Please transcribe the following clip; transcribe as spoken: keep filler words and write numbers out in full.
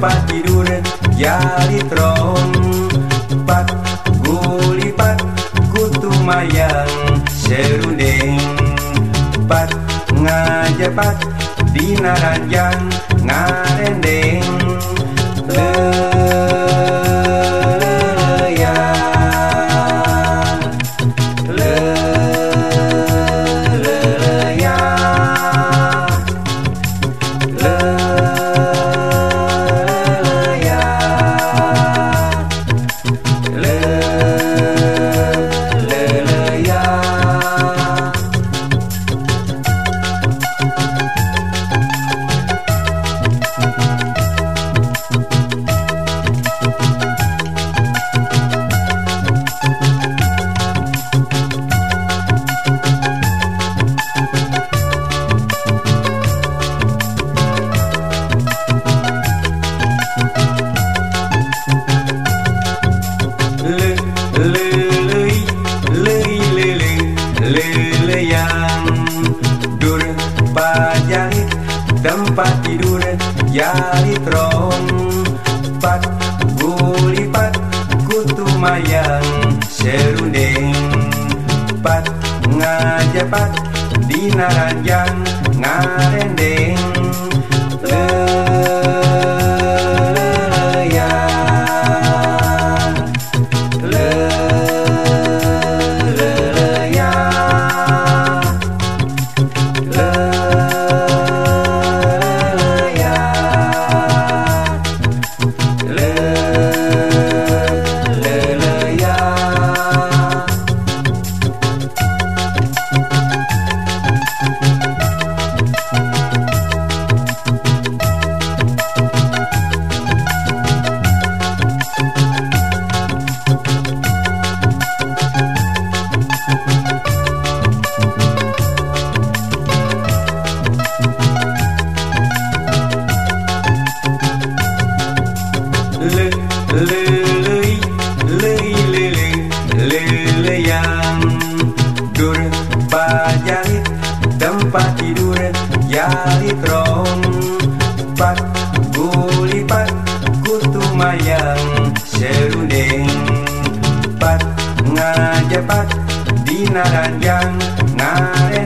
tempat tidur jadi trompat, gulipat kutu mayang serundeng, pat ngajepat dina ranjang ngarendeng. Leleya, leleya, leleya, leleya. Leleyang dur pajahit tempat tidur jadi trompat, gulipat kutu mayang serundeng, pat ngajepat dina ranjang ngarendeng. Leleya, leleya, leleya, leleya. Le, lelei, lei, lele, leleyang dur pajahit tempat tidur jadi trompat, gulipat kutu mayang serundeng, pat ngajepat dina ranjang ngarendeng.